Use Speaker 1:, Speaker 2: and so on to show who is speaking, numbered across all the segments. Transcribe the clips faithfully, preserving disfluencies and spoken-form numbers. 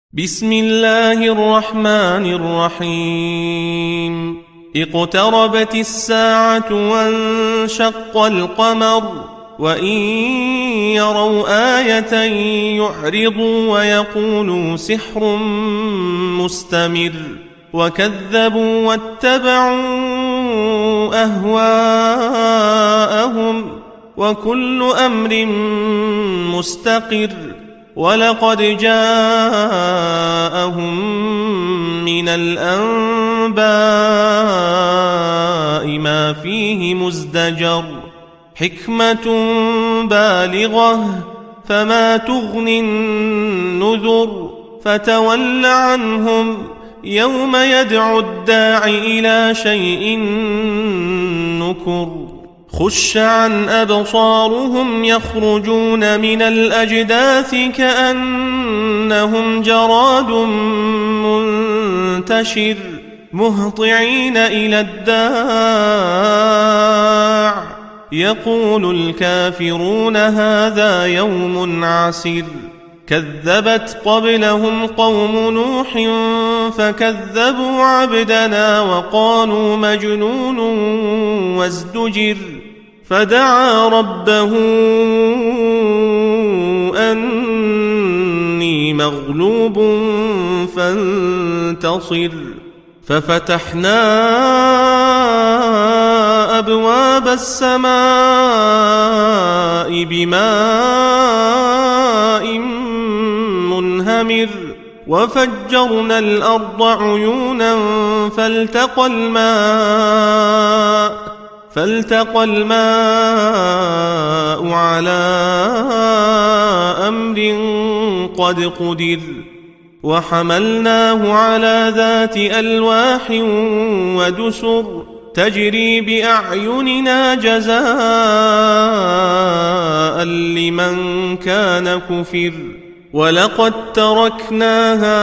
Speaker 1: بسم الله الرحمن الرحيم اقتربت الساعة وانشق القمر وإن يروا آية يعرضوا ويقولوا سحر مستمر وكذبوا واتبعوا أهواءهم وكل أمر مستقر ولقد جاءهم من الأنباء ما فيه مزدجر حكمة بالغة فما تغني النذر فتول عنهم يوم يدعو الداع إلى شيء نكر خش عن أبصارهم يخرجون من الأجداث كأنهم جراد منتشر مهطعين إلى الداع يقول الكافرون هذا يوم عسر كذبت قبلهم قوم نوح فكذبوا عبدنا وقالوا مجنون وازدجر فدعا ربه أني مغلوب فانتصر ففتحنا أبواب السماء بماء منهمر وفجرنا الأرض عيونا فالتقى الماء فالتقى الماء على أمر قد قدر وحملناه على ذات ألواح ودسر تجري بأعيننا جزاء لمن كان كفر ولقد تركناها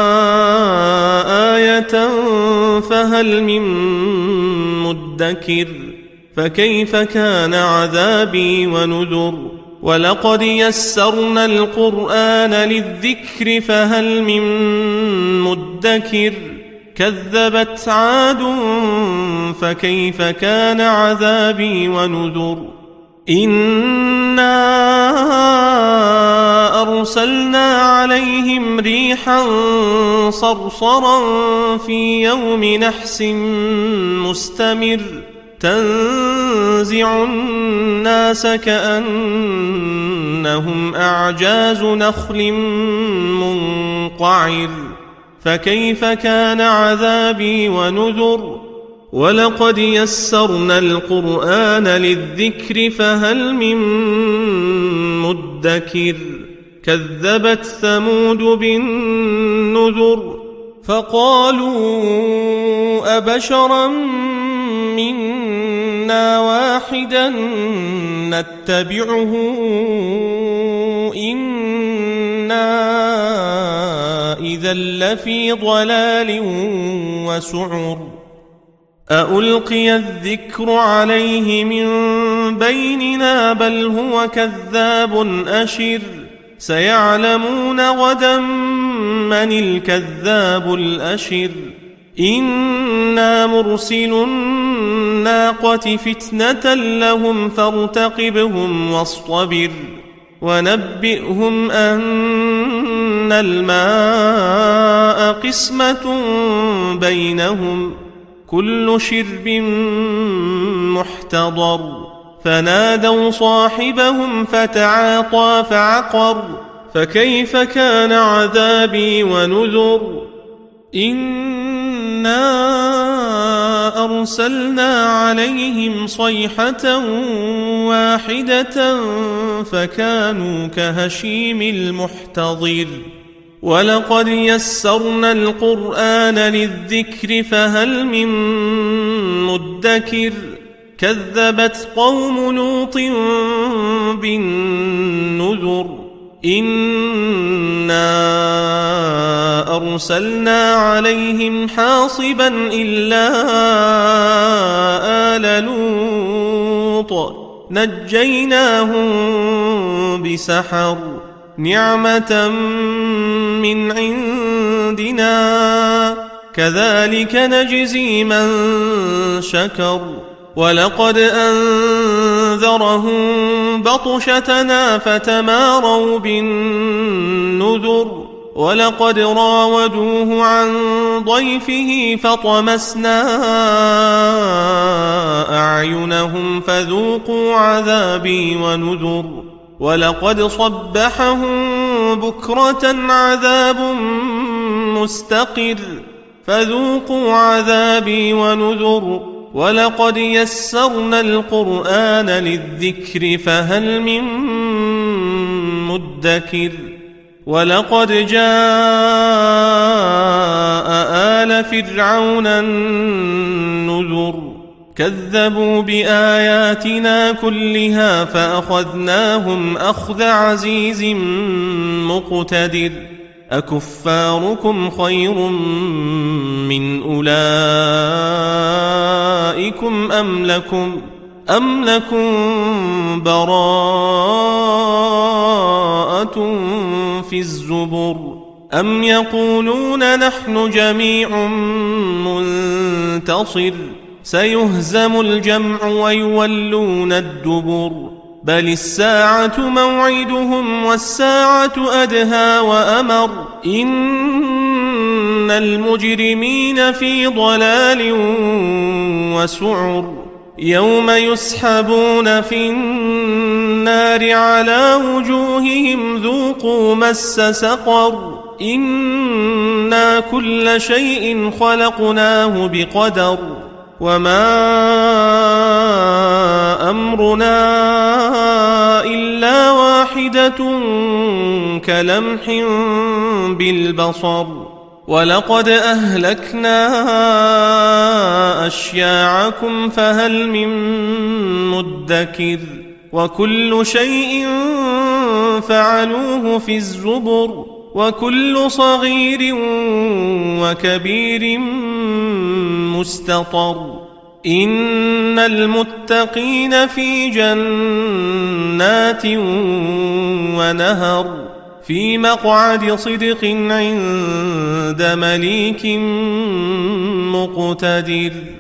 Speaker 1: آية فهل من مدكر فكيف كان عذابي ونذر ولقد يسرنا القرآن للذكر فهل من مدكر كذبت عاد فكيف كان عذابي ونذر إنا أرسلنا عليهم ريحا صرصرا في يوم نحس مستمر تنزع الناس كأنهم أعجاز نخل منقعر فكيف كان عذابي ونذر ولقد يسرنا القرآن للذكر فهل من مدكر كذبت ثمود بالنذر فقالوا أبشرا منا واحدا نتبعه إنا إذا لفي ضلال وسعر أألقي الذكر عليه من بيننا بل هو كذاب أشر سيعلمون غدا من الكذاب الأشر إنا مرسل الناقة فتنة لهم فارتقبهم واصطبر ونبئهم أن الماء قسمة بينهم كل شرب محتضر فنادوا صاحبهم فتعاطى فعقر فكيف كان عذابي ونذر إنا أرسلنا عليهم صيحة واحدة فكانوا كهشيم المحتضر ولقد يسرنا القرآن للذكر فهل من مدكر كذبت قوم لوط بالنذر إنا أرسلنا عليهم حاصبا إلا آل لوط نجيناهم بسحر نعمة من عندنا كذلك نجزي من شكر ولقد أنذرهم بطشتنا فتماروا بالنذر ولقد راودوه عن ضيفه فطمسنا أعينهم فذوقوا عذابي ونذر ولقد صبحهم بكرة عذاب مستقر فذوقوا عذابي ونذر ولقد يسرنا القرآن للذكر فهل من مدكر ولقد جاء آل فرعون النذر كذبوا بآياتنا كلها فأخذناهم أخذ عزيز مقتدر أكفاركم خير من أولئكم أم لكم أم لكم براءة في الزبر أم يقولون نحن جميع منتصر سيهزم الجمع ويولون الدبر بل الساعة موعدهم والساعة أدهى وأمر إن المجرمين في ضلال وسعر يوم يسحبون في النار على وجوههم ذوقوا مس سقر إنا كل شيء خلقناه بقدر وما أمرنا إلا واحدة كلمح بالبصر ولقد أهلكنا أشياعكم فهل من مدكر وكل شيء فعلوه في الزبر وكل صغير وكبير مستطر إن المتقين في جنات ونهر في مقعد صدق عند مليك مقتدر.